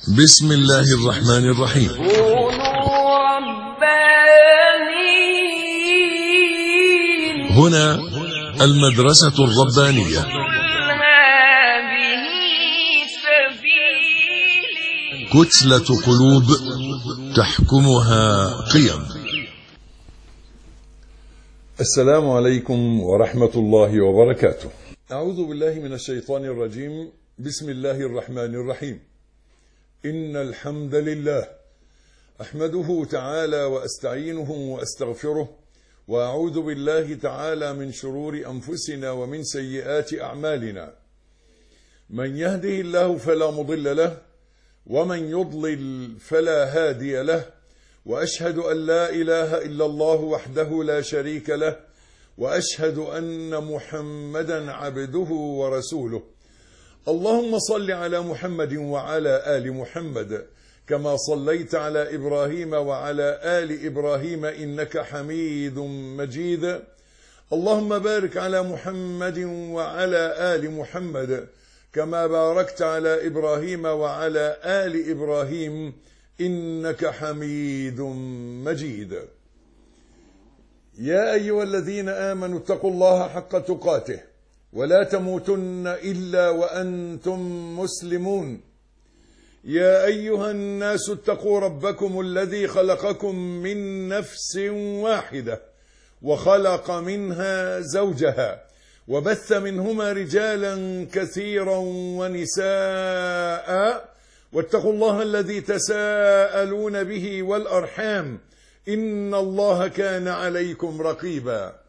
بسم الله الرحمن الرحيم. كونوا ربانيين. هنا المدرسة الربانية. هذه سبيلي. كتلة قلوب تحكمها قيم. السلام عليكم ورحمة الله وبركاته. أعوذ بالله من الشيطان الرجيم. بسم الله الرحمن الرحيم. إن الحمد لله أحمده تعالى وأستعينه وأستغفره، وأعوذ بالله تعالى من شرور أنفسنا ومن سيئات أعمالنا. من يهده الله فلا مضل له، ومن يضلل فلا هادي له، وأشهد أن لا إله إلا الله وحده لا شريك له، وأشهد أن محمدا عبده ورسوله. اللهم صل على محمد وعلى آل محمد كما صليت على إبراهيم وعلى آل إبراهيم إنك حميد مجيد. اللهم بارك على محمد وعلى آل محمد كما باركت على إبراهيم وعلى آل إبراهيم إنك حميد مجيد. يا أيها الذين آمنوا اتقوا الله حق تقاته ولا تموتن إلا وأنتم مسلمون. يا أيها الناس اتقوا ربكم الذي خلقكم من نفس واحدة وخلق منها زوجها وبث منهما رجالا كثيرا ونساء، واتقوا الله الذي تساءلون به والأرحام إن الله كان عليكم رقيبا.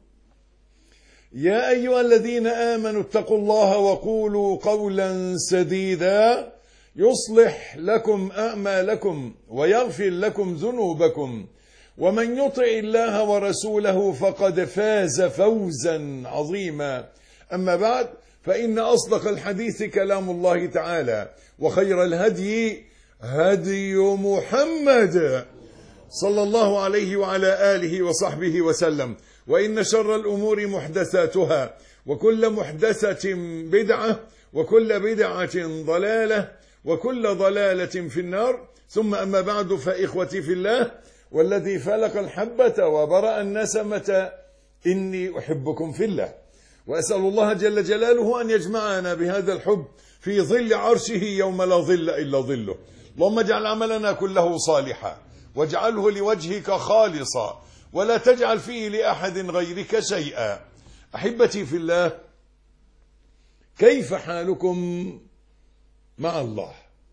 يا أيها الذين آمنوا اتقوا الله وقولوا قولا سديدا يصلح لكم أعمالكم ويغفر لكم ذنوبكم، ومن يطع الله ورسوله فقد فاز فوزا عظيما. أما بعد، فإن أصدق الحديث كلام الله تعالى، وخير الهدي هدي محمد صلى الله عليه وعلى آله وصحبه وسلم. وإن شر الأمور محدثاتها، وكل محدثة بدعة، وكل بدعة ضلالة، وكل ضلالة في النار. ثم أما بعد، فإخوتي في الله والذي فلق الحبة وبرأ النسمة إني أحبكم في الله، وأسأل الله جل جلاله أن يجمعنا بهذا الحب في ظل عرشه يوم لا ظل إلا ظله. اللهم اجعل عملنا كله صالحا، واجعله لوجهك خالصا، ولا تجعل فيه لأحد غيرك شيئا. أحبتي في الله، كيف حالكم مع الله؟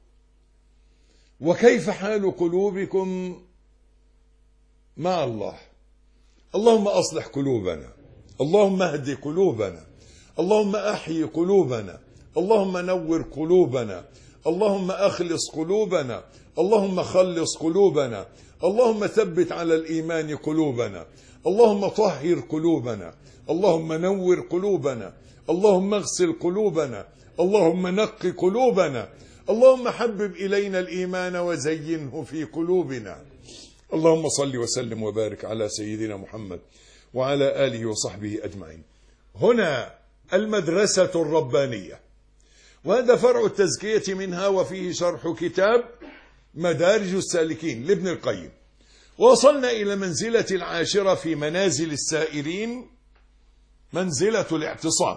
وكيف حال قلوبكم مع الله؟ اللهم أصلح قلوبنا، اللهم اهد قلوبنا، اللهم أحيي قلوبنا، اللهم نور قلوبنا، اللهم أخلص قلوبنا، اللهم خلص قلوبنا، اللهم ثبت على الإيمان قلوبنا، اللهم طهر قلوبنا، اللهم نور قلوبنا، اللهم اغسل قلوبنا، اللهم نق قلوبنا، اللهم حبب إلينا الإيمان وزينه في قلوبنا. اللهم صل وسلم وبارك على سيدنا محمد وعلى آله وصحبه أجمعين. هنا المدرسة الربانية، وهذا فرع التزكية منها، وفيه شرح كتاب مدارج السالكين لابن القيم. وصلنا إلى منزلة العاشرة في منازل السائرين، منزلة الاعتصام.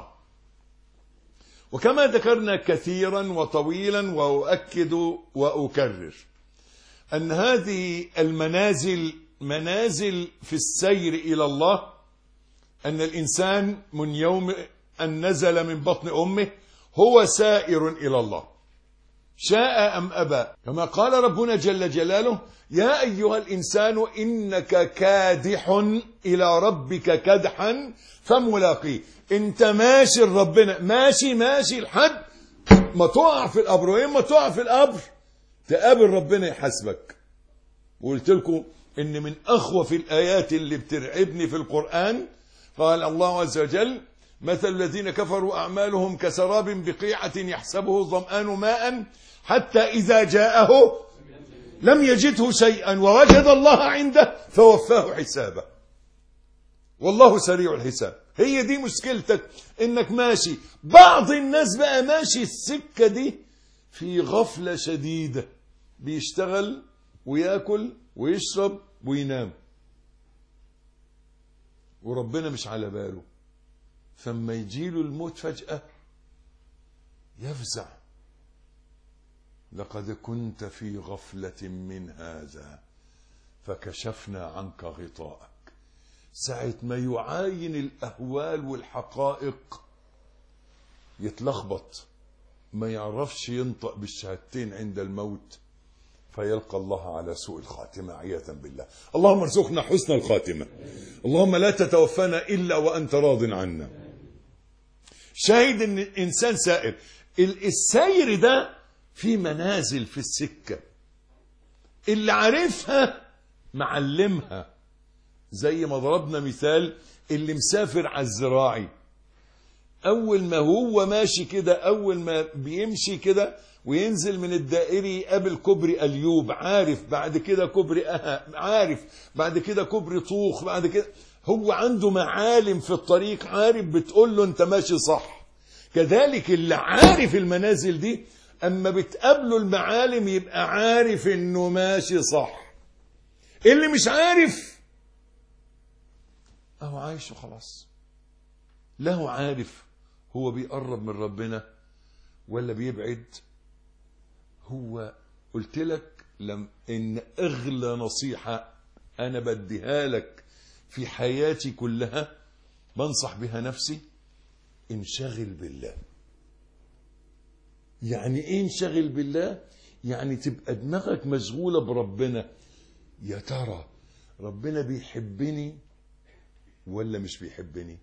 وكما ذكرنا كثيرا وطويلا، وأؤكد وأكرر أن هذه المنازل منازل في السير إلى الله، أن الإنسان من يوم أن نزل من بطن أمه هو سائر إلى الله، شاء أم أبى، كما قال ربنا جل جلاله: يا أيها الإنسان إنك كادح إلى ربك كدحا فملاقيه. انت ماشي ربنا، ماشي لحد ما تقع في القبر، وإما تقع في القبر تقابل ربنا يحاسبك. وقلت لكم إن من أخوف الآيات اللي بترعبني في القرآن قال الله عز وجل: مثل الذين كفروا أعمالهم كسراب بقيعة يحسبه الظمآن ماء حتى إذا جاءه لم يجده شيئا ووجد الله عنده فوفاه حسابه، والله سريع الحساب. هي دي مشكلتك، انك ماشي. بعض الناس بقى ماشي السكة دي في غفلة شديدة، بيشتغل ويأكل ويشرب وينام، وربنا مش على باله. فما يجيله الموت فجأة يفزع، لقد كنت في غفلة من هذا فكشفنا عنك غطاءك. ساعة ما يعاين الأهوال والحقائق يتلخبط، ما يعرفش ينطق بالشهادتين عند الموت، فيلقى الله على سوء الخاتمة عياذا بالله. اللهم ارزقنا حسن الخاتمة، اللهم لا تتوفانا إلا وأنت راض عنا. شاهد ان الإنسان سائر، السير ده في منازل في السكة، اللي عارفها معلمها. زي ما ضربنا مثال اللي مسافر على الزراعي، أول ما هو ماشي كده، أول ما بيمشي كده وينزل من الدائري يقابل كوبري أليوب، عارف بعد كده كوبري عارف بعد كده كوبري طوخ، بعد كده هو عنده معالم في الطريق، عارف بتقول له انت ماشي صح. كذلك اللي عارف المنازل دي اما بتقابله المعالم يبقى عارف انه ماشي صح. اللي مش عارف اهو عايش وخلاص، لا هو عارف هو بيقرب من ربنا ولا بيبعد. هو قلت لك ان اغلى نصيحة انا بديها لك في حياتي كلها بنصح بها نفسي، انشغل بالله. يعني ايه انشغل بالله؟ يعني تبقى دماغك مشغولة بربنا. يا ترى ربنا بيحبني ولا مش بيحبني؟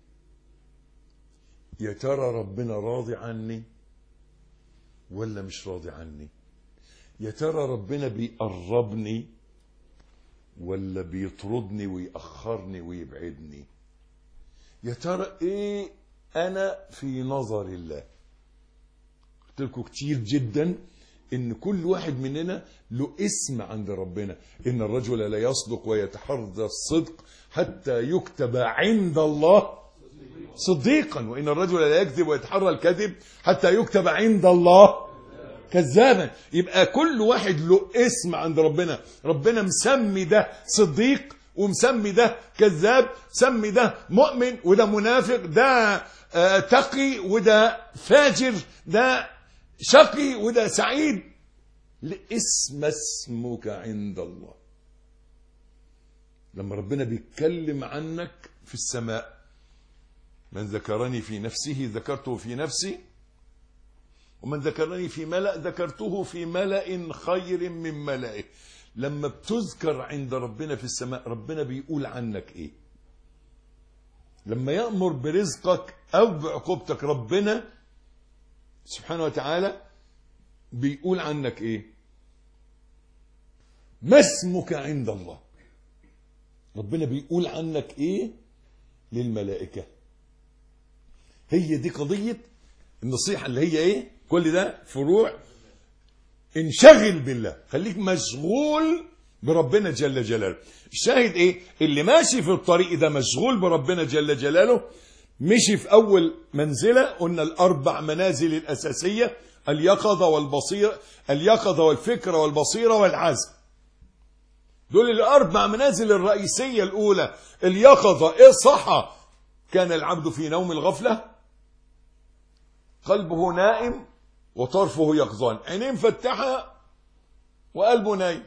يا ترى ربنا راضي عني ولا مش راضي عني؟ يا ترى ربنا بيقربني ولا بيطردني ويأخرني ويبعدني؟ يا ترى ايه انا في نظر الله؟ قلت لكم كتير جدا ان كل واحد مننا له اسم عند ربنا. ان الرجل لا يصدق ويتحرى الصدق حتى يكتب عند الله صديقا، وان الرجل لا يكذب ويتحرى الكذب حتى يكتب عند الله كذابا. يبقى كل واحد له اسم عند ربنا. ربنا مسمي ده صديق ومسمي ده كذاب، مسمي ده مؤمن وده منافق، ده تقي وده فاجر، ده شقي وده سعيد. اسمك عند الله. لما ربنا بيتكلم عنك في السماء، من ذكرني في نفسه ذكرته في نفسي، ومن ذكرني في ملأ ذكرته في ملأ خير من ملئه. لما بتذكر عند ربنا في السماء ربنا بيقول عنك ايه؟ لما يأمر برزقك او بعقوبتك ربنا سبحانه وتعالى بيقول عنك ايه؟ ما اسمك عند الله؟ ربنا بيقول عنك ايه للملائكة؟ هي دي قضية النصيحة اللي هي ايه؟ كل ده فروع. انشغل بالله، خليك مشغول بربنا جل جلاله. الشاهد ايه؟ اللي ماشي في الطريق ده مشغول بربنا جل جلاله. مشي في اول منزلة، قلنا الاربع منازل الاساسية: اليقظة والبصيرة، اليقظة والفكرة والبصيرة والعزم. دول الاربع منازل الرئيسية. الاولى اليقظة، ايه صحى كان العبد في نوم الغفلة، قلبه نائم وطرفه يقظان، عينين مفتحة وقلبه نايم.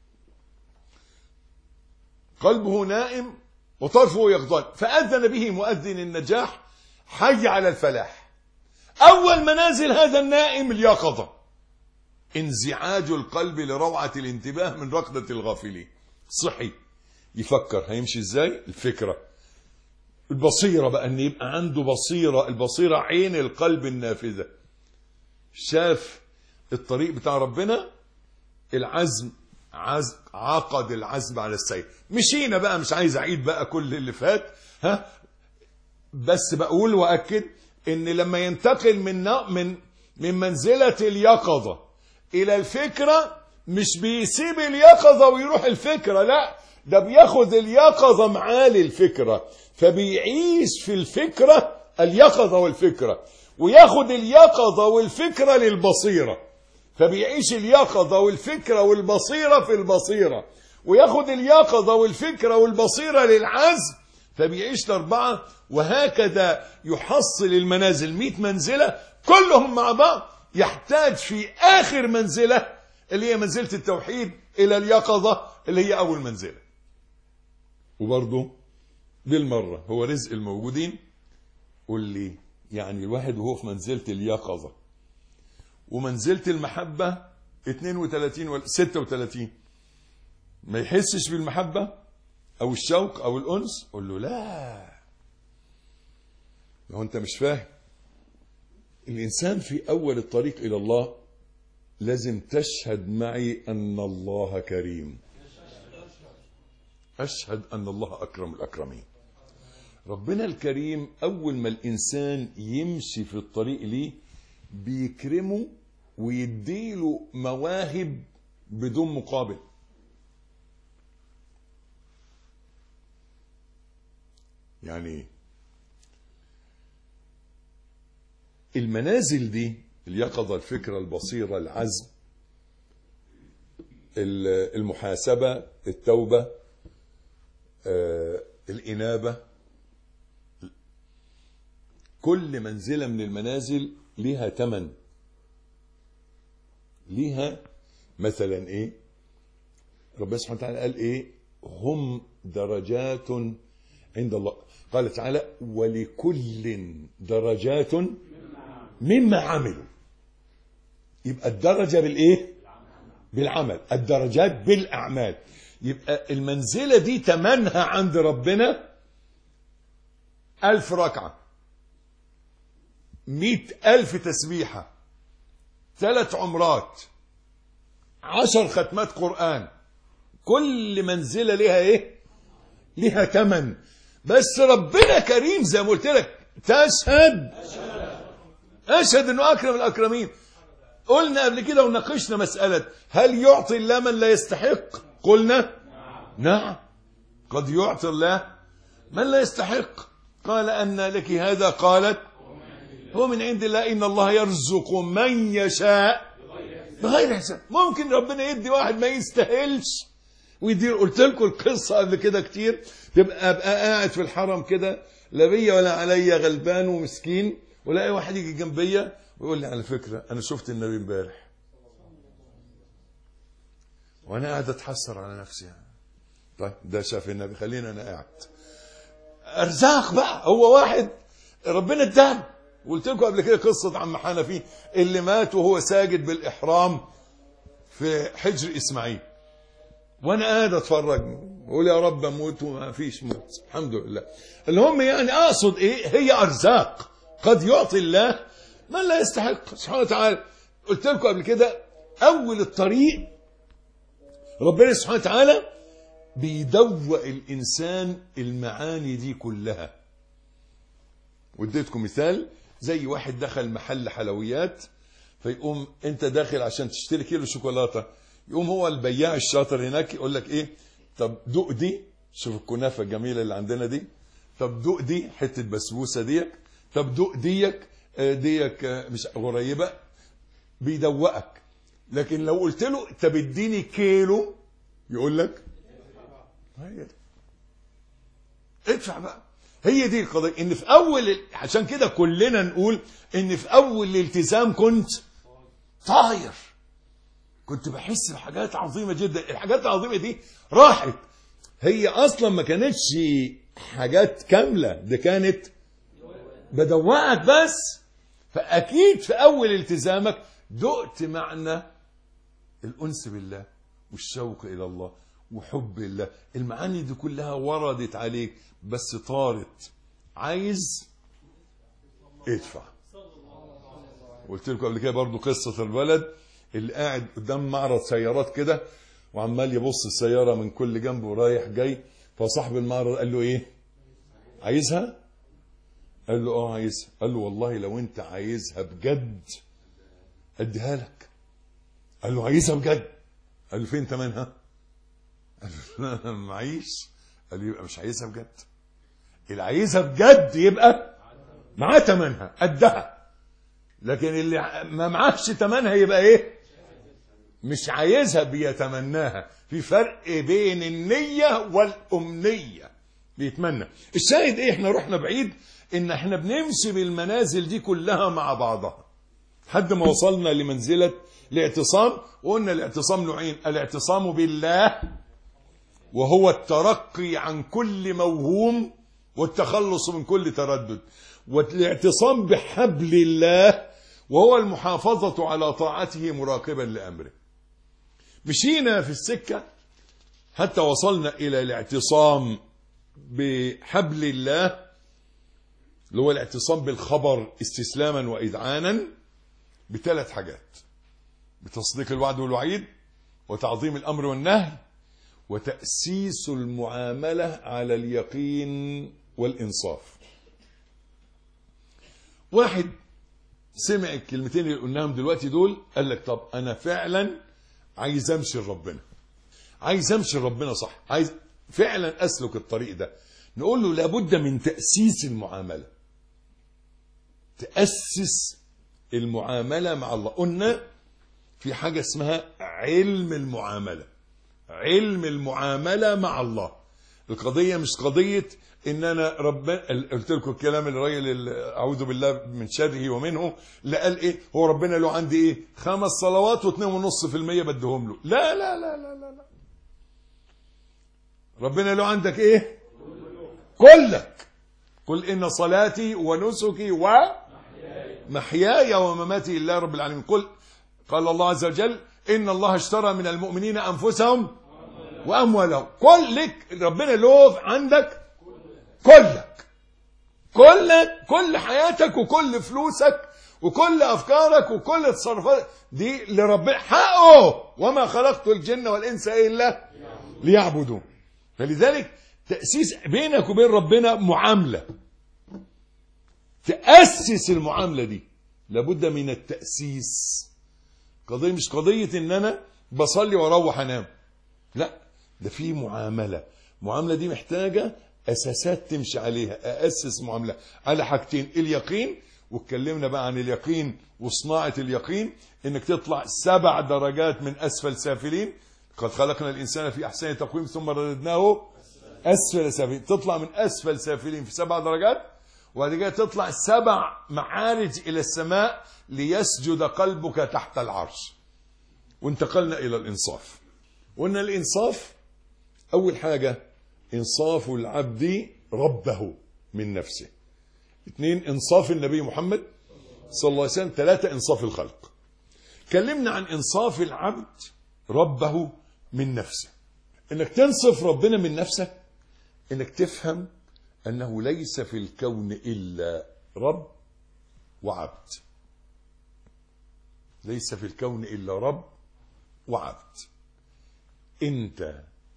قلبه نائم وطرفه يقظان، فأذن به مؤذن النجاح: حي على الفلاح. أول منازل هذا النائم اليقظة، انزعاج القلب لروعة الانتباه من ركضة الغافلين. صحي يفكر هيمشي ازاي، الفكرة. البصيرة بقى ان يبقى عنده بصيرة، البصيرة عين القلب النافذة، شاف الطريق بتاع ربنا. العزم، عقد العزم على السير. مشينا بقى، مش عايز اعيد بقى كل اللي فات، بس بقول واكد ان لما ينتقل من منزلة اليقظة الى الفكرة، مش بيسيب اليقظة ويروح الفكرة، لا، ده بياخد اليقظة معاه للفكرة، فبيعيش في الفكرة اليقظة والفكرة، وياخد اليقظة والفكرة للبصيرة. فبيعيش اليقظة والفكرة والبصيرة في البصيرة، وياخد اليقظة والفكرة والبصيرة للعزم فبيعيش الأربعة، وهكذا يحصل المنازل 100 منزلة كلهم مع بعض. يحتاج في آخر منزلة اللي هي منزلة التوحيد إلى اليقظة اللي هي أول منزلة. وبرضه بالمرة هو رزق الموجودين. قل لي يعني الواحد وهو في منزلة اليقظة ومنزلة المحبة 32 ولا 36 ما يحسش بالمحبة أو الشوق أو الأنس؟ قل له لا، ما هو أنت مش فاهم. الإنسان في أول الطريق إلى الله لازم تشهد معي أن الله كريم. أشهد أن الله أكرم الأكرمين. ربنا الكريم أول ما الإنسان يمشي في الطريق ليه بيكرمه ويديله مواهب بدون مقابل. يعني المنازل دي اليقظة، الفكرة، البصيرة، العزم، المحاسبة، التوبة، الإنابة، كل منزلة من المنازل لها تمن. ليها مثلا ايه؟ ربنا سبحانه وتعالى قال ايه؟ هم درجات عند الله. قال تعالى ولكل درجات مما عملوا. يبقى الدرجة بالايه؟ بالعمل. الدرجات بالاعمال. يبقى المنزلة دي تمنها عند ربنا 1000 ركعة، 100,000 تسبيحة، 3 عمرات، 10 ختمات قرآن. كل منزلة لها ايه؟ لها تمن. بس ربنا كريم زي ما قلت لك. أشهد أنه أكرم الأكرمين. قلنا قبل كده وناقشنا مسألة هل يعطي الله من لا يستحق؟ قلنا نعم، قد يعطي الله من لا يستحق. قال أن لك هذا؟ قالت هو من عند الله إن الله يرزق من يشاء بغير حساب. ممكن ربنا يدي واحد ما يستاهلش ويدير. قلت لكم القصة قبل كده كتير. أبقى قاعد في الحرم كده لا بيا ولا عليا، غلبان ومسكين، ولاقي واحد يجي جنبيا ويقول لي على فكرة أنا شفت النبي امبارح، وأنا قاعد أتحسر على نفسي. طيب ده شاف النبي، خلينا أنا قاعد. أرزاق بقى. هو واحد ربنا اداله. قلت لكم قبل كده قصة عم حنفي اللي مات وهو ساجد بالإحرام في حجر إسماعيل، وأنا قاعد أتفرج وأقول يا رب أموت وما فيش موت، الحمد لله. المهم يعني أقصد إيه؟ هي أرزاق قد يعطي الله من لا يستحق سبحانه وتعالى. قلت لكم قبل كده أول الطريق ربنا سبحانه وتعالى بيدوق الإنسان المعاني دي كلها. واديتكم مثال زي واحد دخل محل حلويات، فيقوم انت داخل عشان تشتري كيلو شوكولاتة، يقوم هو البياع الشاطر هناك يقول لك ايه؟ طب دوق دي، شوف الكنافة الجميلة اللي عندنا دي، طب دوق دي حتة بسبوسة ديك، طب دوق ديك مش قريبة، بيدوقك. لكن لو قلت له طب اديني كيلو يقول لك هي دي، ادفع بقى. هي دي القضية. ان في اول، عشان كده كلنا نقول ان في اول الالتزام كنت طاير، كنت بحس بحاجات عظيمة جدا. الحاجات العظيمة دي راحت. هي اصلا ما كانتش حاجات كاملة، دي كانت بدوقك بس. فاكيد في اول التزامك دقت معنى الانس بالله والشوق الى الله وحب الله. المعاني دي كلها وردت عليك بس طارت. عايز ادفع. قلت لكم قبل كده برضو قصة الولد اللي قاعد قدام معرض سيارات كده وعمال يبص السيارة من كل جنب ورايح جاي، فصاحب المعرض قال له ايه؟ عايزها؟ قال له عايزها. قال له والله لو انت عايزها بجد اديها لك. قال له عايزها بجد؟ قال له فين تمنها؟ قال له لا معيش. قال له يبقى مش عايزها بجد. اللي عايزها بجد يبقى معاه تمنها قدها، لكن اللي ما معاش تمنها يبقى ايه؟ مش عايزها، بيتمناها. في فرق بين النية والأمنية. بيتمنى. الشاهد ايه؟ احنا رحنا بعيد، ان احنا بنمشي بالمنازل دي كلها مع بعضها لحد ما وصلنا لمنزلة الاعتصام. وقلنا الاعتصام نوعين: الاعتصام بالله وهو الترقي عن كل موهوم والتخلص من كل تردد، والاعتصام بحبل الله وهو المحافظة على طاعته مراقبا لأمره. مشينا في السكة حتى وصلنا إلى الاعتصام بحبل الله اللي هو الاعتصام بالخبر استسلاما وإذعانا بثلاث حاجات: بتصديق الوعد والوعيد، وتعظيم الأمر والنهي، وتأسيس المعاملة على اليقين والإنصاف. واحد سمع الكلمتين اللي قلناهم دلوقتي دول قال لك طب أنا فعلا عايز أمشي لربنا، عايز أمشي لربنا صح، عايز فعلا أسلك الطريق ده. نقول له لابد من تأسيس المعاملة. تأسس المعاملة مع الله. قلنا في حاجة اسمها علم المعاملة، علم المعاملة مع الله. القضية مش قضية ان انا ربنا، قلت لكم الكلام الراجل اعوذ بالله من شره ومنه، اللي قال ايه؟ هو ربنا له عندي ايه؟ 5 صلوات و2.5% بدهم له. لا لا لا لا لا لا. ربنا له عندك ايه؟ كلك. قل ان صلاتي ونسكي ومحياي ومماتي لله رب العالمين. قال الله عز وجل ان الله اشترى من المؤمنين انفسهم واموالهم. كلك ربنا له عندك، كلك كل حياتك وكل فلوسك وكل افكارك وكل تصرفات دي لربنا حقه. وما خلقت الجن والانس الا ليعبدون. فلذلك تأسيس بينك وبين ربنا معاملة، تأسس المعاملة دي لابد من التأسيس. قضية مش قضية ان انا بصلي واروح انام، لا، ده في معاملة. المعاملة دي محتاجة اساسات تمشي عليها. أأسس معاملة على حاجتين: اليقين، واتكلمنا بقى عن اليقين وصناعة اليقين، انك تطلع 7 درجات من اسفل سافلين. قد خلقنا الانسان في احسن تقويم ثم رددناه اسفل سافلين. تطلع من اسفل سافلين في 7 درجات، وبعد كده تطلع 7 معارج الى السماء ليسجد قلبك تحت العرش. وانتقلنا الى الانصاف. وان الانصاف اول حاجة انصاف العبد ربه من نفسه. 2 انصاف النبي محمد صلى الله عليه وسلم. 3 انصاف الخلق. كلمنا عن انصاف العبد ربه من نفسه. انك تنصف ربنا من نفسك انك تفهم انه ليس في الكون الا رب وعبد. ليس في الكون الا رب وعبد. انت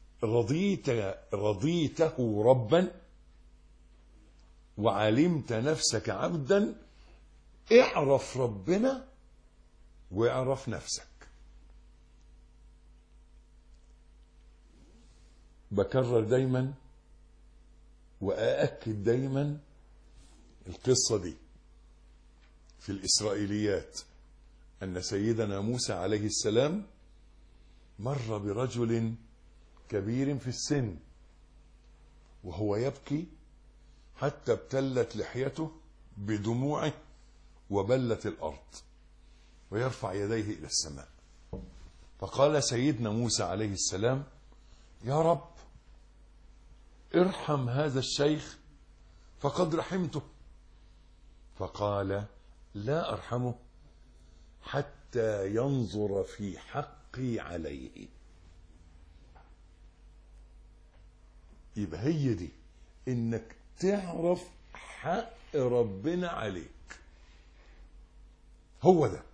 رضيته ربا وعلمت نفسك عبدا. اعرف ربنا واعرف نفسك. بكرر دايما وأأكد دايما القصة دي في الإسرائيليات، أن سيدنا موسى عليه السلام مر برجل كبير في السن وهو يبكي حتى ابتلت لحيته بدموعه وبلت الأرض، ويرفع يديه إلى السماء. فقال سيدنا موسى عليه السلام: يا رب ارحم هذا الشيخ فقد رحمته. فقال: لا أرحمه حتى ينظر في حقي عليه. يبقى هي دي، انك تعرف حق ربنا عليك. هو ده.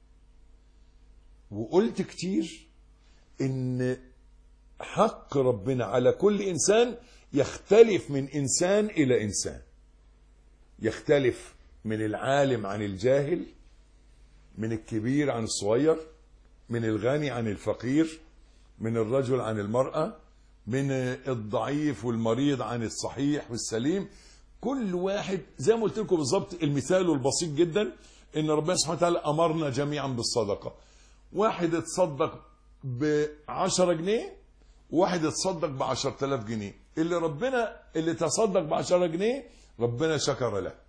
وقلت كتير ان حق ربنا على كل انسان يختلف من انسان الى انسان. يختلف من العالم عن الجاهل، من الكبير عن الصغير، من الغني عن الفقير، من الرجل عن المرأة، من الضعيف والمريض عن الصحيح والسليم. كل واحد زي ما قلت لكم بالظبط. المثال البسيط جدا ان ربنا سبحانه وتعالى امرنا جميعا بالصدقة، واحد اتصدق ب10 جنيه وواحد اتصدق ب10,000 جنيه. اللي تصدق ب10 جنيه ربنا شكر له،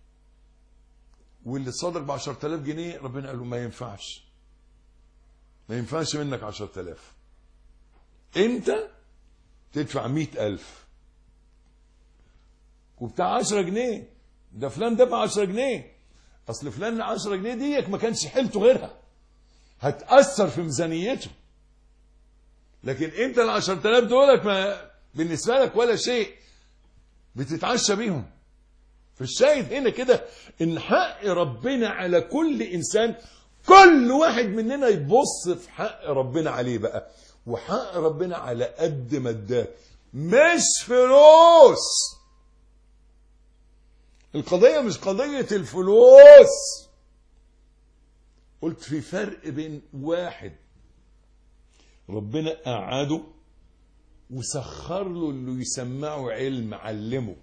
واللي تصدق ب10,000 جنيه ربنا قال له ما ينفعش منك 10,000، انت تدفع 100,000. وبتاع 10 جنيه ده فلان دفع 10 جنيه، اصل فلان 10 جنيه ديك ما كانش حيلته غيرها، هتأثر في ميزانيته. لكن انت ال10,000 دولك ما بالنسبة لك ولا شيء، بتتعشى بيهم. فالشاهد هنا كده ان حق ربنا على كل انسان، كل واحد مننا يبص في حق ربنا عليه بقى، وحق ربنا على قد ما اداك، مش فلوس. القضية مش قضية الفلوس. قلت في فرق بين واحد ربنا قعده وسخر له اللي يسمعه علم، علمه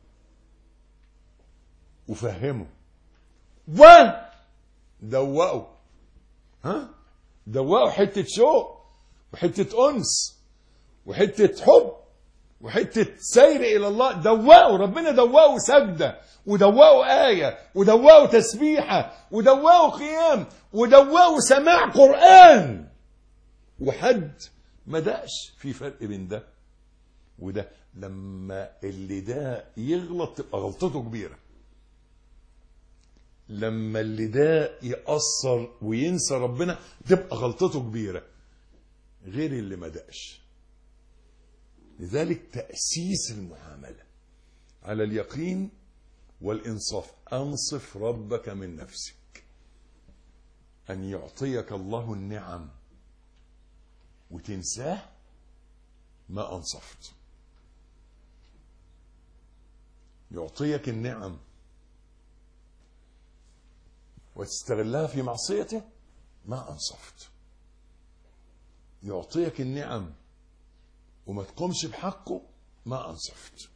وفهمه ودوقه، دوقه حتة شوق وحتة أنس وحتة حب وحتة سير إلى الله. دوقه ربنا، دوقه سجدة، ودوقه آية، ودوقه تسبيحة، ودوقه قيام، ودوقه سماع قرآن. وحد ما دقش. في فرق بين ده وده. لما اللي ده يغلط تبقى غلطته كبيرة، لما اللي ده يقصر وينسى ربنا تبقى غلطته كبيرة، غير اللي ما دقش. لذلك تأسيس المعاملة على اليقين والإنصاف. أنصف ربك من نفسك، أن يعطيك الله النعم وتنساه ما أنصفت. يعطيك النعم وتستغلها في معصيته ما أنصفت. يعطيك النعم وما تقومش بحقه ما أنصفت.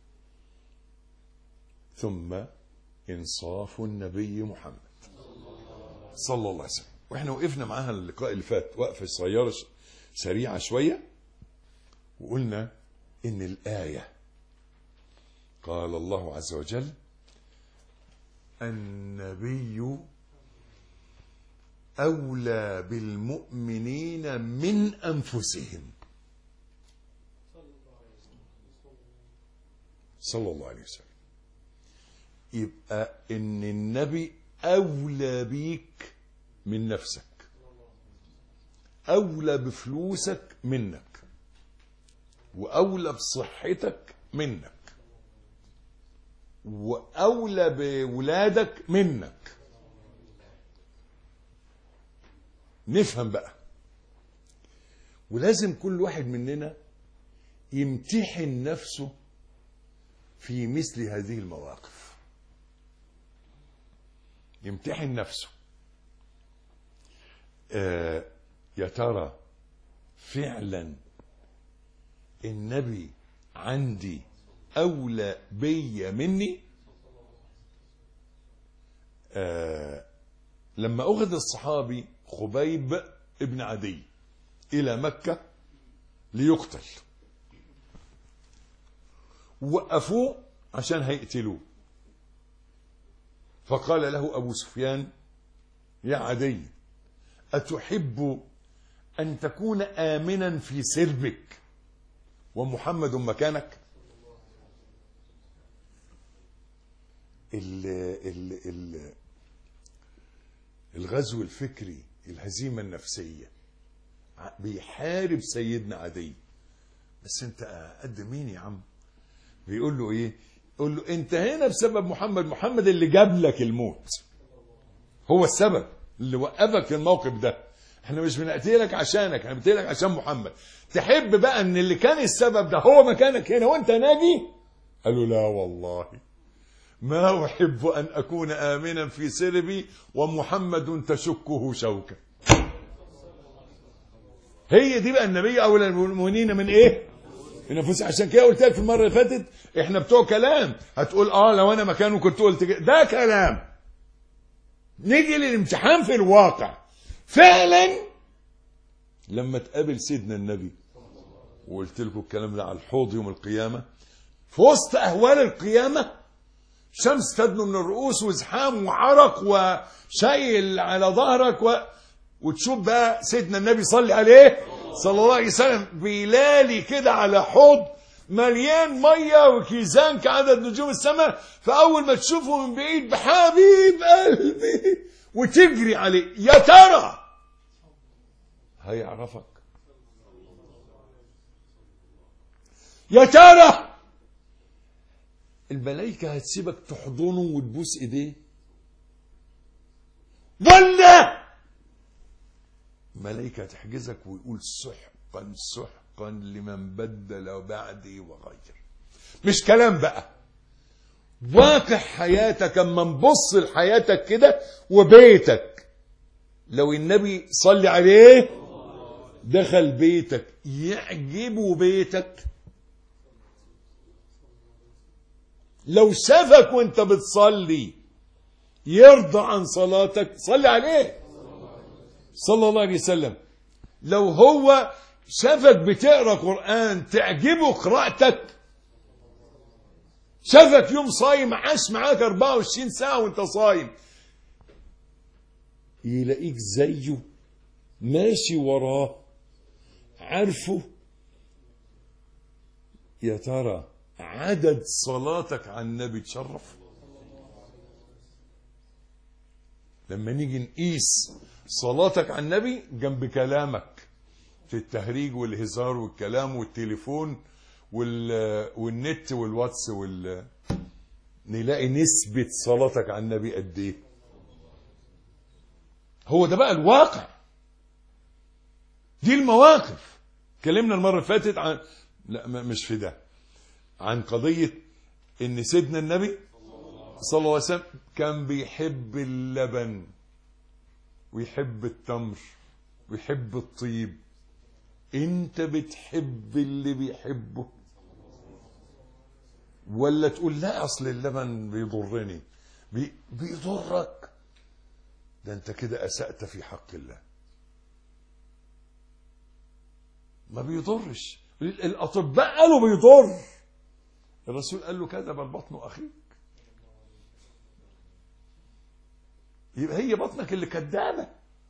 ثم إنصاف النبي محمد صلى الله عليه وسلم. وإحنا وقفنا معاها اللقاء اللي فات وقفة صغيرة سريعة شوية، وقلنا إن الآية قال الله عز وجل: النبي أولى بالمؤمنين من أنفسهم صلى الله عليه وسلم. يبقى إن النبي أولى بيك من نفسك، أولى بفلوسك منك، وأولى بصحتك منك، وأولى بولادك منك. نفهم بقى. ولازم كل واحد مننا يمتحن نفسه في مثل هذه المواقف، يمتحن نفسه. يا ترى فعلا النبي عندي أولى بي مني؟ لما أخذ الصحابي خبيب ابن عدي إلى مكة ليقتل، وقفوه عشان هيقتلوه، فقال له أبو سفيان: يا عدي، أتحب أن تكون آمنا في سربك ومحمد مكانك؟ الغزو الفكري، الهزيمة النفسية، بيحارب سيدنا عدي. بس انت قد مين يا عم؟ بيقول له ايه؟ يقول له انت هنا بسبب محمد. محمد اللي جاب لك الموت، هو السبب اللي وقفك في الموقف ده. احنا مش بنقتلك عشانك، احنا بنقتلك عشان محمد. تحب بقى ان اللي كان السبب ده هو مكانك هنا وانت ناجي؟ قال له: لا والله ما أحب أن أكون آمنا في سربي ومحمد تشكه شوكة. هي دي بقى النبي أولى المؤمنين من إيه؟ من أنفسهم. عشان كده قلت لك في المرة اللي فاتت إحنا بتوع كلام. هتقول لو أنا مكانه كنت قلت كده. ده كلام. نيجي للامتحان في الواقع. فعلا لما تقابل سيدنا النبي، وقلت لكم الكلام ده على الحوض يوم القيامة، في وسط أهوال القيامة، شمس تدنو من الرؤوس وزحام وعرق وشايل على ظهرك وتشوف بقى سيدنا النبي صلى عليه صلى الله عليه وسلم بيلالي كده على حوض مليان مية وكيزان كعدد نجوم السماء، فأول ما تشوفه من بعيد بحبيب قلبي وتجري عليه، يا ترى هيعرفك؟ يا ترى الملائكة هتسيبك تحضنه وتبوس ايديه، ولا ملائكة هتحجزك ويقول سحقا سحقا لمن بدل بعدي وغير؟ مش كلام بقى، واقع حياتك. اما نبص لحياتك كده وبيتك، لو النبي صلى عليه دخل بيتك يعجبه بيتك؟ لو شافك وانت بتصلي يرضى عن صلاتك؟ صلي عليه صلى الله عليه وسلم. لو هو شافك بتقرأ قرآن تعجبه قراءتك؟ شافك يوم صايم عاش معاك 24 ساعة وانت صايم، يلاقيك زيه ماشي وراه عارفه؟ يا ترى عدد صلاتك على النبي تشرف؟ لما نيجي نقيس صلاتك على النبي جنب كلامك في التهريج والهزار والكلام والتليفون والنت والواتس نلاقي نسبة صلاتك على النبي قد ايه. هو ده بقى الواقع، دي المواقف. كلمنا المرة اللي فاتت عن، لا مش في ده، عن قضية ان سيدنا النبي صلى الله عليه وسلم كان بيحب اللبن ويحب التمر ويحب الطيب. انت بتحب اللي بيحبه ولا تقول لا اصل اللبن بيضرني؟ بيضرك؟ ده انت كده اسأت في حق الله. ما بيضرش، الاطباء قالوا بيضر، الرسول قال له كذب البطن اخيك. يبقى هي بطنك اللي كدابه.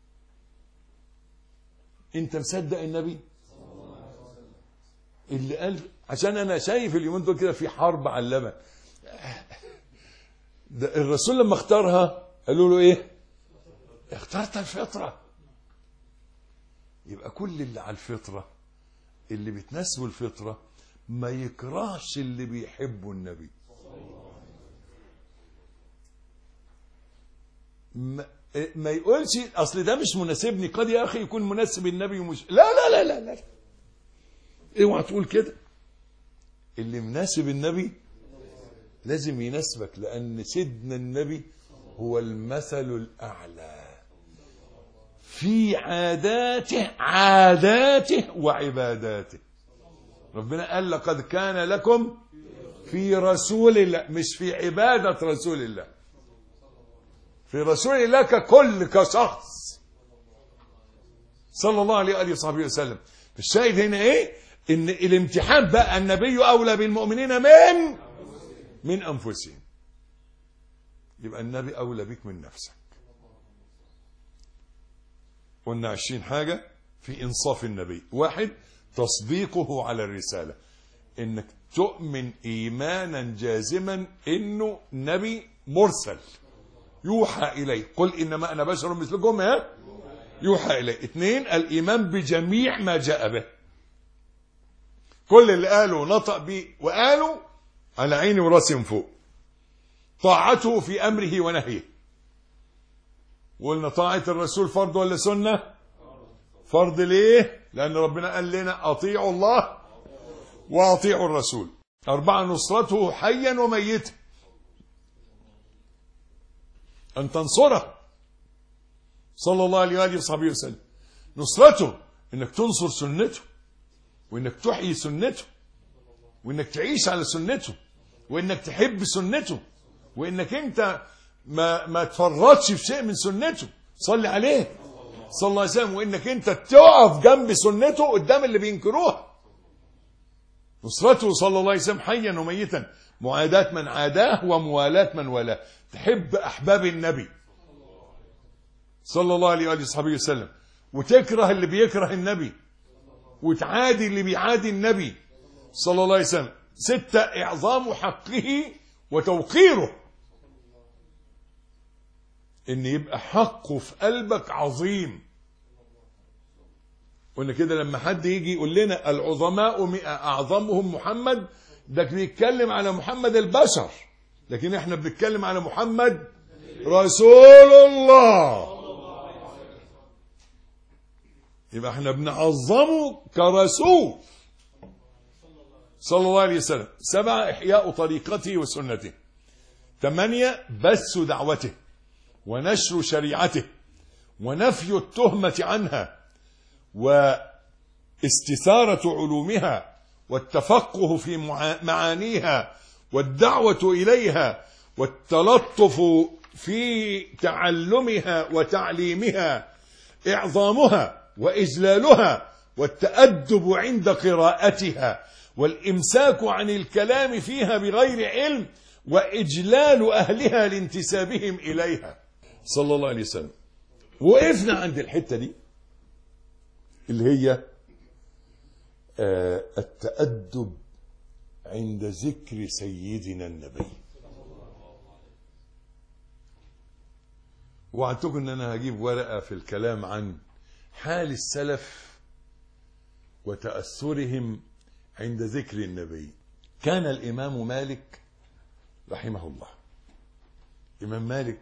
انت مصدق النبي اللي قال؟ عشان انا شايف اليومين دول كده في حرب على اللبن. ده الرسول لما اختارها قالوا له ايه؟ اخترت الفطره. يبقى كل اللي على الفطره، اللي بتناسبه الفطره، ما يكرهش اللي بيحبه النبي. ما يقولش اصل ده مش مناسبني، قد يا اخي يكون مناسب النبي ومش لا لا لا لا لا، اوعى تقول كده. اللي مناسب النبي لازم يناسبك، لان سيدنا النبي هو المثل الاعلى في عاداته وعباداته. ربنا قال لقد كان لكم في رسول الله، مش في عبادة رسول الله، في رسول الله كشخص صلى الله عليه وآله وصحبه وسلم. الشاهد هنا ايه؟ ان الامتحان بقى النبي اولى بالمؤمنين من انفسهم. يبقى النبي اولى بك من نفسك. قلنا 20 حاجة في انصاف النبي. 1، تصديقه على الرسالة، انك تؤمن ايمانا جازما انه نبي مرسل يوحى اليه. قل انما انا بشر مثلكم يوحى اليه. 2، الايمان بجميع ما جاء به، كل اللي قالوا نطق به وقالوا على عيني وراسي من فوق. طاعته في امره ونهيه. وقلنا طاعة الرسول فرض ولا سنة؟ فرض. ليه؟ لأن ربنا قال لنا أطيعوا الله وأطيعوا الرسول. 4، نصرته حيا وميتا، أن تنصره صلى الله عليه وآله وصحبه وسلم. نصرته إنك تنصر سنته، وإنك تحيي سنته، وإنك تعيش على سنته، وإنك تحب سنته، وإنك أنت ما تفرطش في شيء من سنته. صلي عليه صلى الله عليه وسلم، وانك انت تقف جنب سنته قدام اللي بينكروها. نصرته صلى الله عليه وسلم حيا وميتا، معاداة من عاداه وموالاة من والاه. تحب احباب النبي صلى الله عليه وآله وصحبه وسلم، وتكره اللي بيكره النبي، وتعادي اللي بيعادي النبي صلى الله عليه وسلم. 6 إعظام حقه وتوقيره، إن يبقى حقه في قلبك عظيم. قلنا كده لما حد يجي يقول لنا العظماء أعظمهم محمد، ده بيتكلم على محمد البشر، لكن احنا بنتكلم على محمد رسول الله. يبقى احنا بنعظمه كرسول صلى الله عليه وسلم. 7 إحياء طريقته وسنته. 8 بث دعوته ونشر شريعته ونفي التهمة عنها واستثارة علومها والتفقه في معانيها والدعوة إليها والتلطف في تعلمها وتعليمها، إعظامها وإجلالها والتأدب عند قراءتها والإمساك عن الكلام فيها بغير علم وإجلال أهلها لانتسابهم إليها صلى الله عليه وسلم. وقفنا عند الحتة دي اللي هي التأدب عند ذكر سيدنا النبي. وعدتكم ان انا هجيب ورقة في الكلام عن حال السلف وتأثرهم عند ذكر النبي. كان الإمام مالك رحمه الله، إمام مالك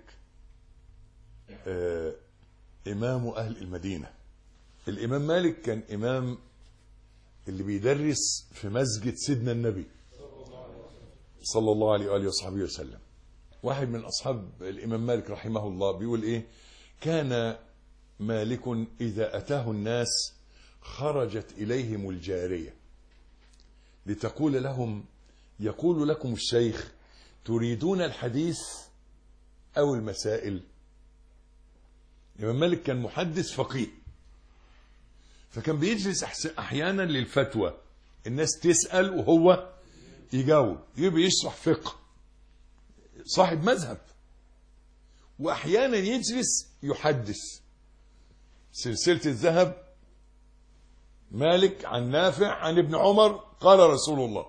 إمام أهل المدينة. الإمام مالك كان إمام اللي بيدرس في مسجد سيدنا النبي صلى الله عليه وآله وصحبه وسلم. واحد من أصحاب الإمام مالك رحمه الله بيقول إيه: كان مالك إذا أتاه الناس خرجت إليهم الجارية لتقول لهم: يقول لكم الشيخ تريدون الحديث أو المسائل؟ الإمام مالك كان محدث فقيه، فكان بيجلس أحيانا للفتوى، الناس تسأل وهو يجاوب، يبقى يشرح فقه، صاحب مذهب. وأحيانا يجلس يحدث. سلسلة الذهب مالك عن نافع عن ابن عمر قال رسول الله.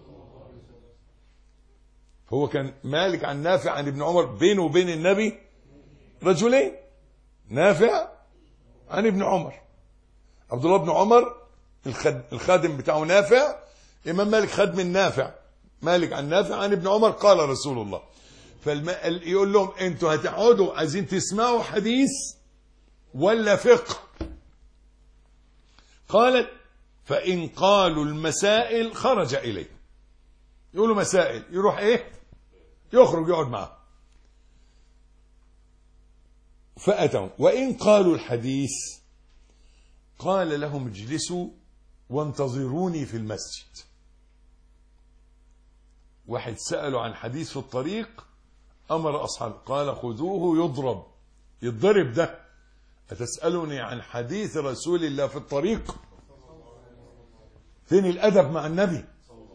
هو كان مالك عن نافع عن ابن عمر، بينه وبين النبي رجلين، نافع عن ابن عمر. عبد الله بن عمر الخادم بتاعه نافع، إمام مالك خادم النافع، مالك عن نافع عن ابن عمر قال رسول الله. يقول لهم: انتوا هتقعدوا عايزين تسمعوا حديث ولا فقه؟ قالت: فإن قالوا المسائل خرج إليه. يقولوا مسائل، يروح ايه؟ يخرج يقعد معه. فأتوا. وإن قالوا الحديث قال لهم: اجلسوا وانتظروني في المسجد. واحد سألوا عن حديث في الطريق، أمر أصحابه قال: خذوه يضرب ده. أتسألني عن حديث رسول الله في الطريق؟ فين الأدب مع النبي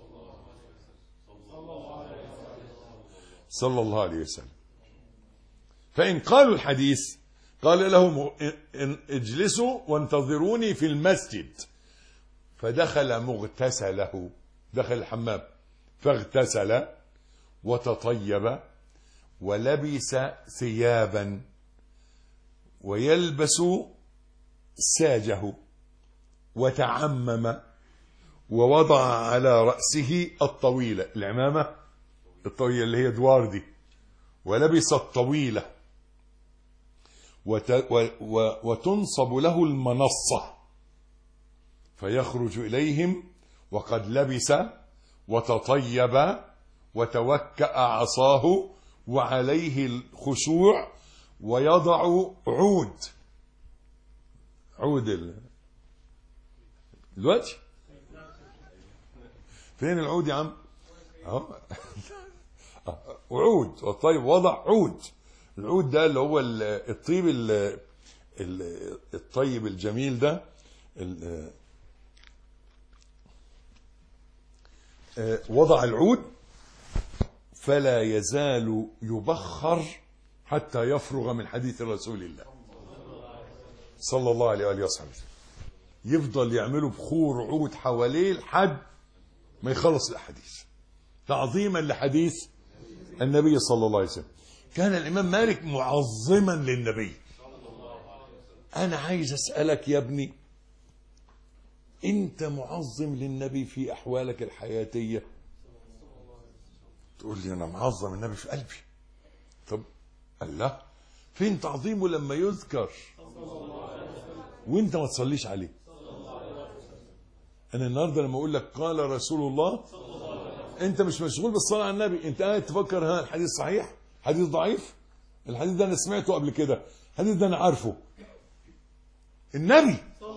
صلى الله عليه وسلم؟ فإن قالوا الحديث قال لهم: اجلسوا وانتظروني في المسجد. فدخل مغتسله، دخل الحمام فاغتسل وتطيب ولبس ثيابا ويلبس ساجه وتعمم ووضع على رأسه الطويلة، العمامة الطويلة اللي هي دوار دي، ولبس الطويلة وتنصب له المنصة، فيخرج إليهم وقد لبس وتطيب وتوكأ عصاه وعليه الخشوع، ويضع عود دلوقتي فين العود يا عم؟ اهو وعود. والطيب وضع عود. العود ده اللي هو الطيب الطيب الجميل ده وضع العود فلا يزال يبخر حتى يفرغ من حديث رسول الله صلى الله عليه وآله وسلم. يفضل يعملوا بخور عود حواليه لحد ما يخلص الحديث تعظيما لحديث النبي صلى الله عليه وسلم. كان الإمام مالك معظما للنبي. أنا عايز أسألك يا ابني، أنت معظم للنبي في أحوالك الحياتية؟ تقول لي أنا معظم النبي في قلبي. طب الله، فين تعظيمه لما يذكر وانت ما تصليش عليه؟ انا النهارده لما اقول لك قال رسول الله، انت مش مشغول بالصلاه على النبي، انت قاعد تفكر ها الحديث صحيح، حديث ضعيف، الحديث ده انا سمعته قبل كده، الحديث ده انا عارفه. النبي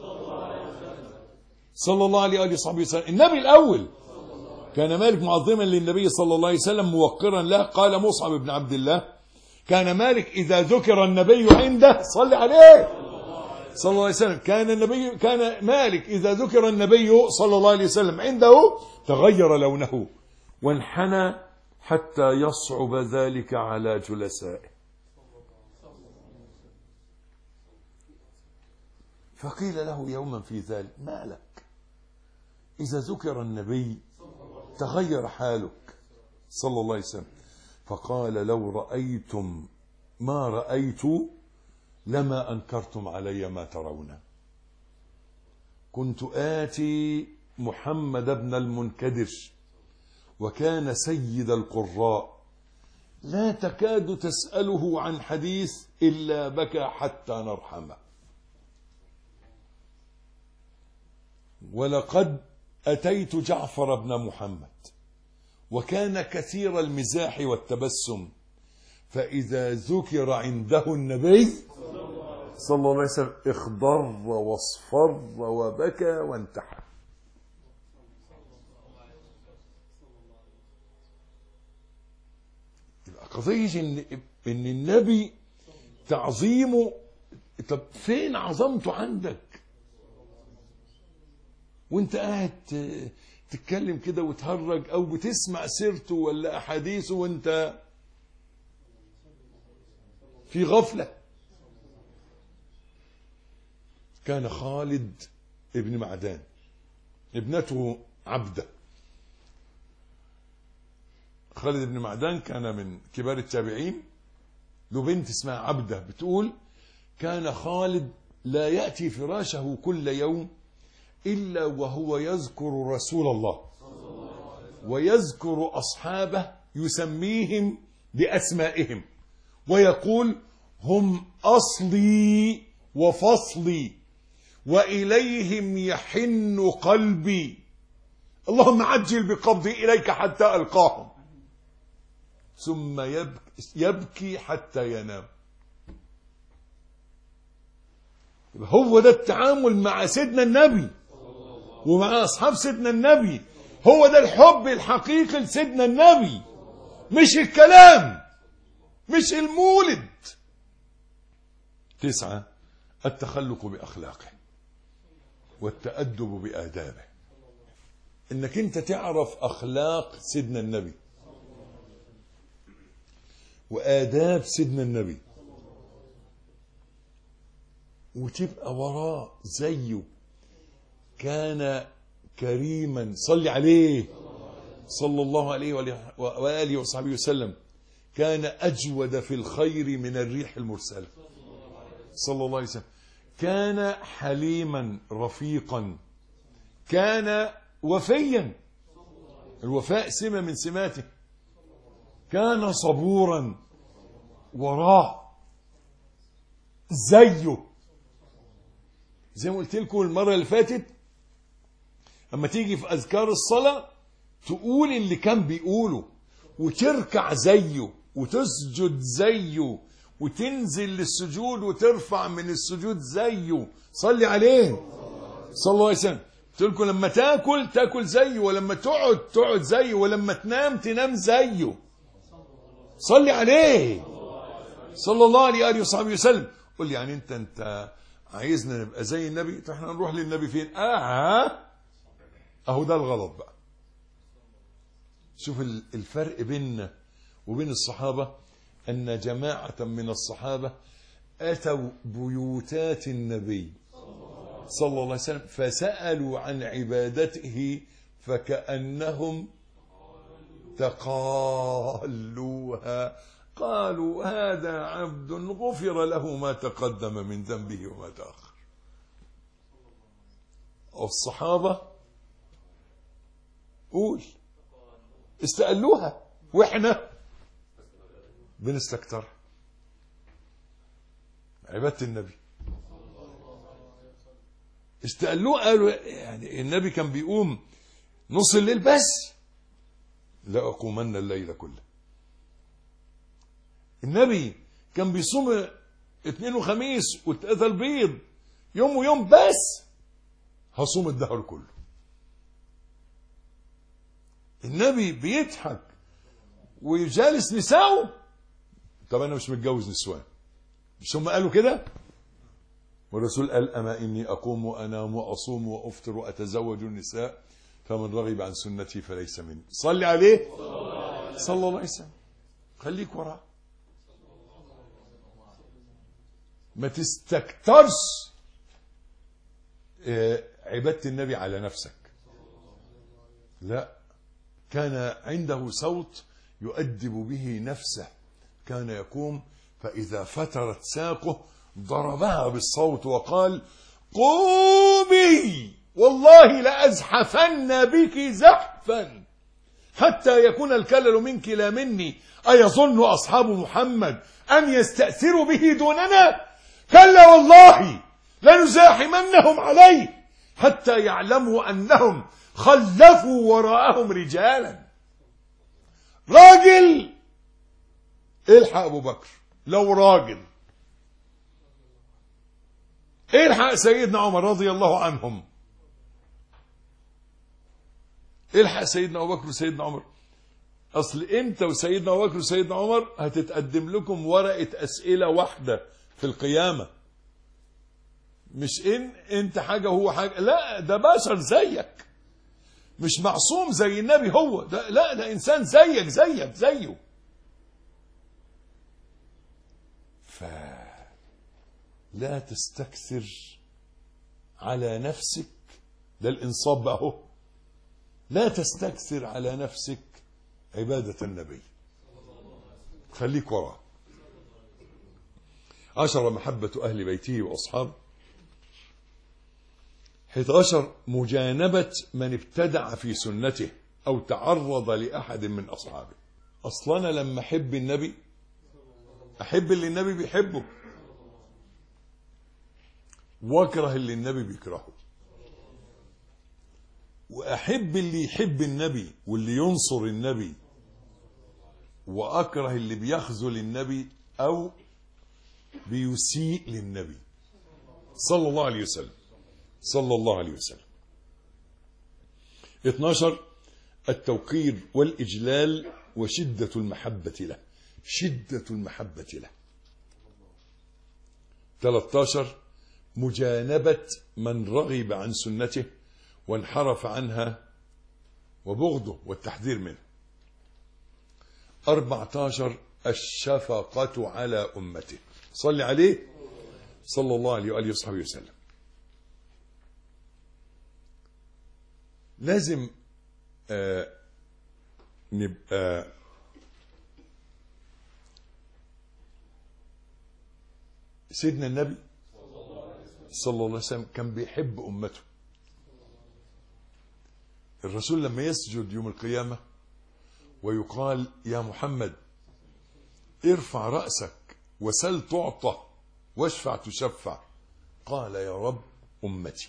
صلى الله عليه واله وصحبه وسلم، النبي الاول. كان مالك معظما للنبي صلى الله عليه وسلم موقرا له. قال مصعب بن عبد الله: كان مالك إذا ذكر النبي عنده صلى عليه صلى الله عليه وسلم، كان مالك إذا ذكر النبي صلى الله عليه وسلم عنده تغير لونه وانحنى حتى يصعب ذلك على جلسائه. فقيل له يوما في ذلك: ما لك إذا ذكر النبي تغير حالك صلى الله عليه وسلم؟ فقال: لو رأيتم ما رأيت لما أنكرتم علي ما ترون. كنت آتي محمد بن المنكدر وكان سيد القراء، لا تكاد تسأله عن حديث إلا بكى حتى نرحمه. ولقد أتيت جعفر بن محمد وكان كثير المزاح والتبسم، فإذا ذكر عنده النبي صلى الله عليه وسلم اخضر واصفر وبكى وانتحى. يبقى قضية إن النبي تعظيمه. طب فين عظمته عندك وانت قاعد تتكلم كده وتهرج او بتسمع سيرته ولا احاديثه وانت في غفلة؟ كان خالد ابن معدان ابنته عبدة. خالد بن معدان كان من كبار التابعين، له بنت اسمها عبدة. بتقول: كان خالد لا يأتي فراشه كل يوم إلا وهو يذكر رسول الله ويذكر أصحابه يسميهم بأسمائهم ويقول: هم أصلي وفصلي وإليهم يحن قلبي، اللهم عجل بقبضي إليك حتى ألقاهم. ثم يبكي حتى ينام. هو ده التعامل مع سيدنا النبي ومع أصحاب سيدنا النبي. هو ده الحب الحقيقي لسيدنا النبي، مش الكلام، مش المولد. 9: التخلق بأخلاقه والتأدب بآدابه. إنك أنت تعرف أخلاق سيدنا النبي وآداب سيدنا النبي وتبقى وراه زيه. كان كريما، صلي عليه صلى الله عليه وآله وصحبه وسلم. كان أجود في الخير من الريح المرسلة صلى الله عليه وسلم. كان حليما رفيقا، كان وفيا، الوفاء سمة من سماته. كان صبورا، وراه زيه. زي ما قلت لكم المرة اللي فاتت، اما تيجي في أذكار الصلاة تقول اللي كان بيقوله وتركع زيه وتسجد زيه وتنزل للسجود وترفع من السجود زيه. صلي عليه صلى الله عليه وسلم. قلت لكم لما تاكل زيه، ولما تقعد زيه، ولما تنام زيه. صلي عليه صلى الله عليه وآله وصحبه وسلم. تقول لي يعني انت عايزنا نبقى زي النبي؟ طب احنا نروح للنبي فين؟ اهو ده الغلط بقى. شوف الفرق بيننا وبين الصحابة، ان جماعة من الصحابة اتوا بيوتات النبي صلى الله عليه وسلم فسألوا عن عبادته فكأنهم تقالوها، قالوا هذا عبد غفر له ما تقدم من ذنبه وما تأخر. الصحابة قول استقلوها واحنا بنستكتر عبادة النبي. استقلوه قالوا يعني النبي كان بيقوم نص الليل بس، لا أقومن الليل كله. النبي كان بيصوم اثنين وخميس والثلاثة البيض يوم ويوم بس، هصوم الدهر كله. النبي بيضحك ويجالس نساءه، طب انا مش متجوز نسوان، مش هم قالوا كده؟ والرسول قال اما اني اقوم وانام واصوم وافطر واتزوج النساء فمن رغب عن سنتي فليس مني. صلي عليه صلى الله عليه وسلم. خليك وراه، ما تستكترش عبادة النبي على نفسك، لا. كان عنده صوت يؤدب به نفسه، كان يقوم فإذا فترت ساقه ضربها بالصوت وقال قومي والله لأزحفن بك زحفا حتى يكون الكلل منك لا مني، أيظن أصحاب محمد أن يستأثروا به دوننا؟ كلا والله لنزاحمنهم عليه حتى يعلموا أنهم خلفوا وراءهم رجالا. راجل الحق أبو بكر، لو راجل الحق سيدنا عمر رضي الله عنهم، الحق سيدنا أبو بكر وسيدنا عمر. أصل أنت وسيدنا أبو بكر وسيدنا عمر هتتقدم لكم ورقة أسئلة واحدة في القيامة، مش أنت حاجة هو حاجة، لا ده بشر زيك، مش معصوم زي النبي هو ده، لا ده إنسان زيك زيه. فلا تستكثر على نفسك، ده الإنصاف بقى هو، لا تستكثر على نفسك عبادة النبي، خليك وراه. 10 محبة أهل بيته وأصحابه. 11 مجانبة من ابتدع في سنته أو تعرض لأحد من أصحابه. أصلا لما أحب النبي أحب اللي النبي بيحبه واكره اللي النبي بيكرهه، وأحب اللي يحب النبي واللي ينصر النبي، وأكره اللي بيخذل النبي أو بيسيء للنبي صلى الله عليه وسلم. 12 التوقير والإجلال وشدة المحبة له، 13 مجانبة من رغب عن سنته وانحرف عنها وبغضه والتحذير منه. 14 الشفقة على أمته، صلي عليه صلى الله عليه وآله وصحبه وسلم. لازم نبقى سيدنا النبي صلى الله عليه وسلم كان بيحب أمته. الرسول لما يسجد يوم القيامة ويقال يا محمد ارفع رأسك وسل تعطى واشفع تشفع، قال يا رب أمتي.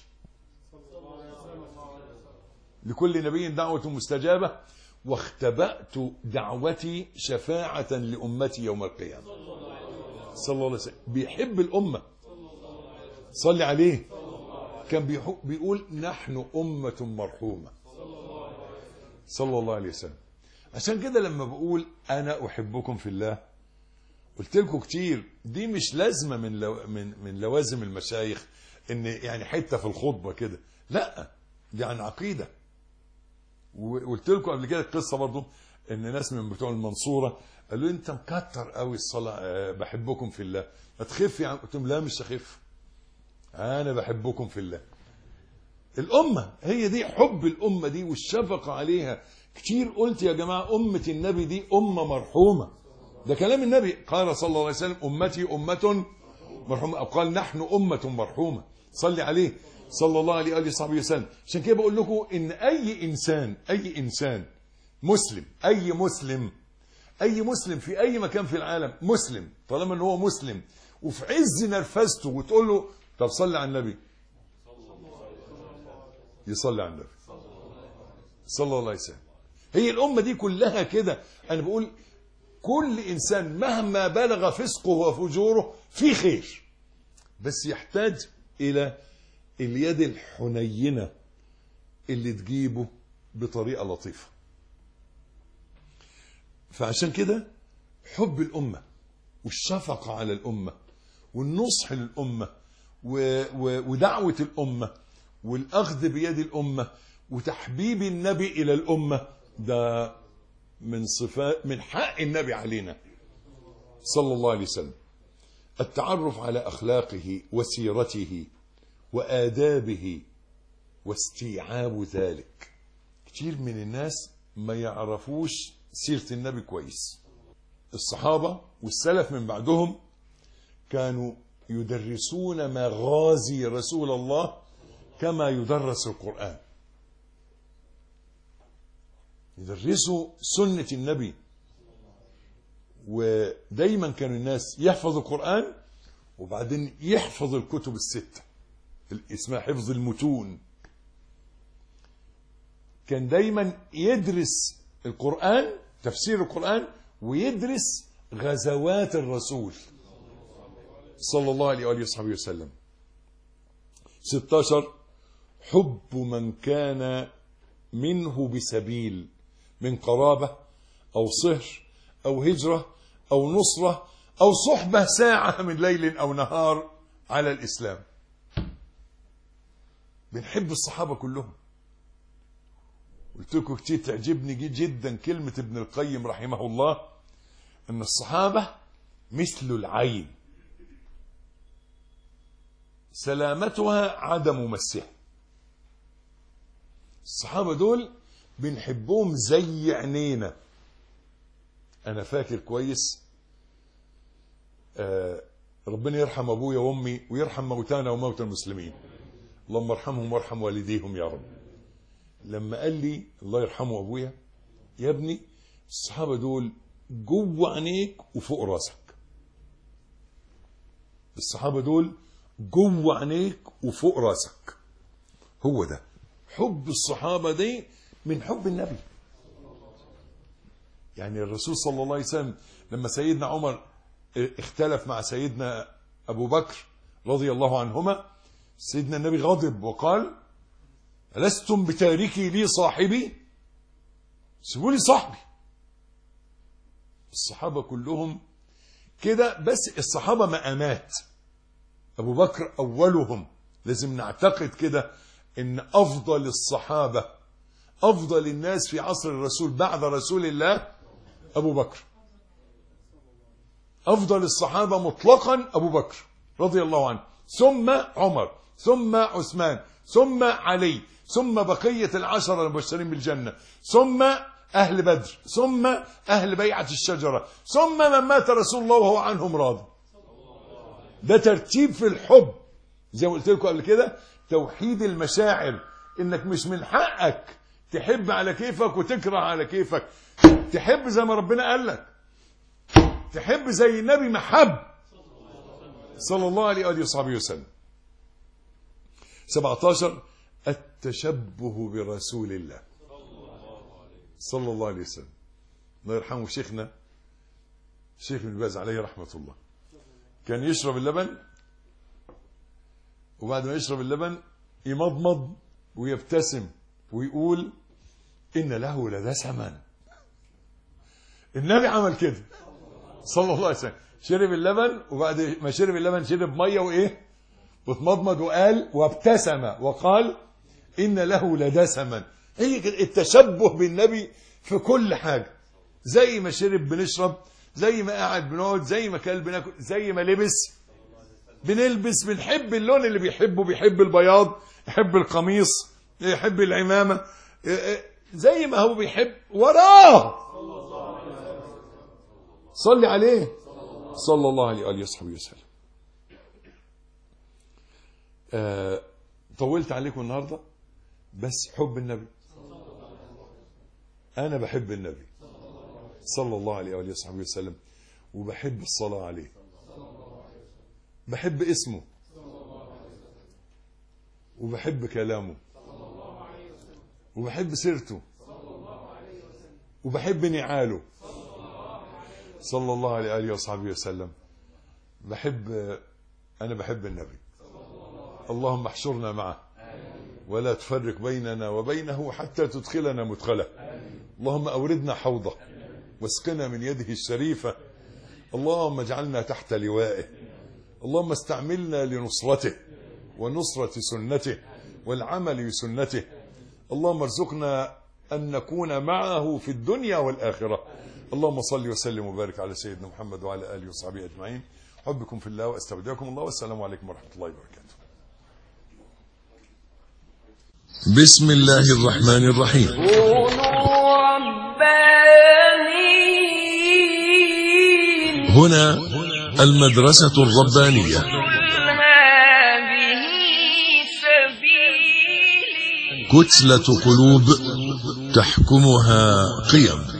لكل نبي دعوة مستجابة، واختبأت دعوتي شفاعة لأمتي يوم القيامة. صلى الله عليه وسلم بيحب الأمة، صلي عليه. كان بيقول نحن أمة مرحومة صلى الله عليه وسلم. عشان كده لما بقول أنا أحبكم في الله قلت لكم كتير دي مش لازمة من لوازم المشايخ، ان يعني حتة في الخطبة كده، لا دي عن عقيدة. وقلت لكم قبل كده القصة برضو، ان ناس من بتوع المنصورة قالوا انت مكتر قوي الصلاة، بحبكم في الله، ما تخف يا عم. قلت لهم لا مش هخف، انا بحبكم في الله. الامة هي دي، حب الامة دي والشفقة عليها. كتير قلت يا جماعة أمة النبي دي أمة مرحومة، ده كلام النبي، قال صلى الله عليه وسلم أمتي أمة مرحومة، أو قال نحن أمة مرحومة. صلي عليه صلى الله عليه وآله وصحبه وسلم. عشان كده بقول لكم إن أي إنسان مسلم، أي مسلم في أي مكان في العالم مسلم، طالما إن هو مسلم وفي عز نرفزته وتقول له طب صلي على النبي، يصلي على النبي صلى الله عليه وسلم. هي الأمة دي كلها كده. أنا بقول كل إنسان مهما بلغ فسقه وفجوره في خير، بس يحتاج إلى اليد الحنينة اللي تجيبه بطريقة لطيفة. فعشان كده حب الأمة والشفقة على الأمة والنصح للأمة ودعوة الأمة والأخذ بيد الأمة وتحبيب النبي إلى الأمة، ده من صفات، من حق النبي علينا صلى الله عليه وسلم. التعرف على أخلاقه وسيرته وآدابه واستيعاب ذلك. كتير من الناس ما يعرفوش سيرة النبي كويس. الصحابة والسلف من بعدهم كانوا يدرسون مغازي رسول الله كما يدرس القرآن، يدرسوا سنة النبي. ودايما كانوا الناس يحفظوا القرآن وبعدين يحفظ الكتب الستة، اسمها حفظ المتون. كان دايما يدرس القرآن، تفسير القرآن، ويدرس غزوات الرسول صلى الله عليه وآله وصحبه وسلم. 16 حب من كان منه بسبيل، من قرابة أو صهر أو هجرة أو نصرة أو صحبة ساعة من ليل أو نهار على الإسلام. بنحب الصحابة كلهم. قلت لكم كتير تعجبني جدا كلمة ابن القيم رحمه الله، أن الصحابة مثل العين سلامتها عدم مسها. الصحابة دول بنحبهم زي عينينا. أنا فاكر كويس، ربنا يرحم أبويا وأمي ويرحم موتانا وموتى المسلمين، اللهم ارحمهم وارحم والديهم يا رب. لما قال لي الله يرحمه أبويا، يا ابني الصحابة دول جوه عينيك وفوق راسك. الصحابة دول جوه عينيك وفوق راسك. هو ده حب الصحابة دي، من حب النبي. يعني الرسول صلى الله عليه وسلم لما سيدنا عمر اختلف مع سيدنا أبو بكر رضي الله عنهما، سيدنا النبي غضب وقال ألستم بتاركي لي صاحبي، سيبوا لي صاحبي. الصحابة كلهم كده، بس الصحابة مقامات. أبو بكر أولهم، لازم نعتقد كده إن أفضل الصحابة، أفضل الناس في عصر الرسول بعد رسول الله أبو بكر. أفضل الصحابة مطلقا أبو بكر رضي الله عنه، ثم عمر، ثم عثمان، ثم علي، ثم بقية العشرة المبشرين بالجنة، ثم أهل بدر، ثم أهل بيعة الشجرة، ثم من مات رسول الله وهو عنهم راضي. ده ترتيب في الحب. زي ما قلت لكم قبل كده، توحيد المشاعر، إنك مش من حقك تحب على كيفك وتكره على كيفك. تحب زي ما ربنا قال لك، تحب زي النبي محب صلى الله عليه وآله وصحبه وسلم. 17 التشبه برسول الله صلى الله عليه وسلم. الله يرحمه شيخنا الشيخ ابن باز عليه رحمة الله، كان يشرب اللبن وبعد ما يشرب اللبن يمضمض ويبتسم ويقول إن له لدسما. النبي عمل كده صلى الله عليه وسلم. شرب اللبن، وبعد ما شرب اللبن شرب ميه وايه واتمضمض وقال وابتسم وقال ان له لدسما. هي التشبه بالنبي في كل حاجه، زي ما شرب بنشرب، زي ما قاعد بنقعد، زي ما كل بناكل، زي ما لبس بنلبس، بنحب اللون اللي بيحبه، بيحب البياض، يحب القميص، يحب العمامه، زي ما هو بيحب وراه. صلي عليه صلى الله عليه وآله وصحبه وسلم. طولت عليكم النهارده، بس حب النبي. أنا بحب النبي صلى الله عليه وآله وصحبه وسلم، وبحب الصلاة عليه، بحب اسمه، وبحب كلامه، وبحب سيرته، وبحب نعاله صلى الله عليه وآله وصحبه وسلم. أنا بحب النبي. اللهم احشرنا معه ولا تفرق بيننا وبينه حتى تدخلنا مدخله. اللهم أوردنا حوضه واسقنا من يده الشريفة. اللهم اجعلنا تحت لوائه. اللهم استعملنا لنصرته ونصرة سنته والعمل بسنته. اللهم ارزقنا أن نكون معه في الدنيا والآخرة. اللهم صل وسلم وبارك على سيدنا محمد وعلى آله وصحبه أجمعين. حبكم في الله وأستودعكم الله، والسلام عليكم ورحمة الله وبركاته. بسم الله الرحمن الرحيم. كونوا ربانيين. هنا المدرسة الربانية. هذه سبيلي. كتلة قلوب تحكمها قيم.